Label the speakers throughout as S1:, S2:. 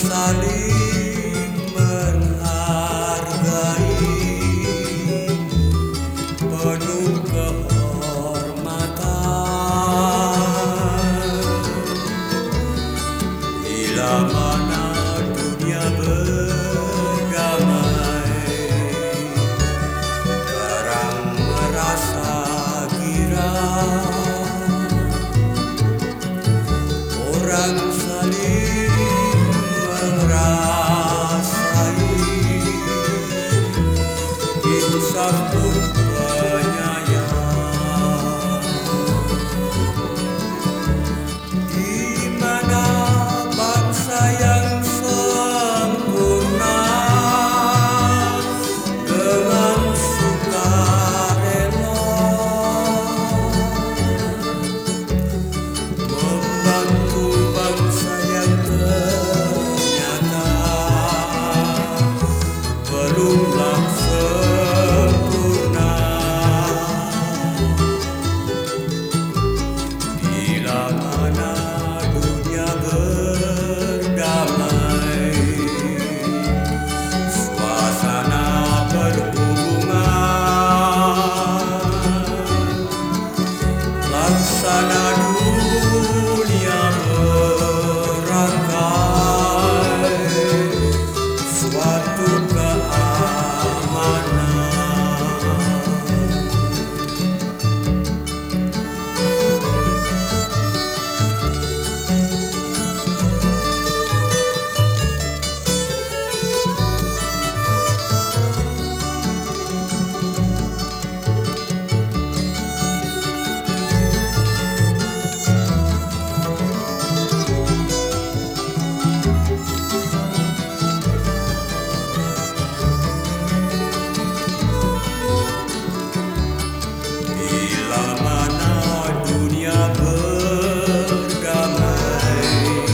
S1: saling menghargai, penuh kehormatan. Bila mana dunia berdamai, terang merasa girang, orang saling merasai, insaf pun penyayang. Di mana bangsa yang sempurna dengan sukarela membantu bangsa yang ternyata belumlah sempurna. Bila mana dunia berdamai, suasana berhubungan, laksana dunia berangkai, suatu keamanan. Bila mana dunia berdamai,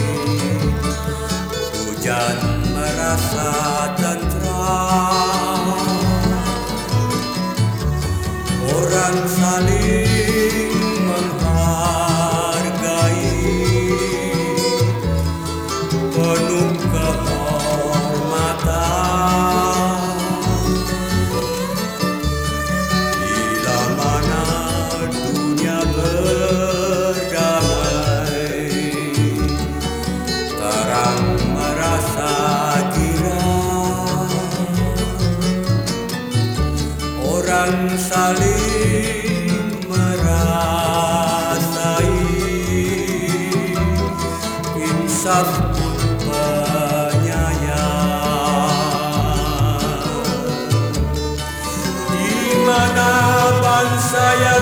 S1: hujan merasa tentram, orang saling menghargai, penuh kehormatan. Bila mana dunia berdamai, terang merasa girang, orang saling merasai, insaf pun penyayang. Di mana bangsa yang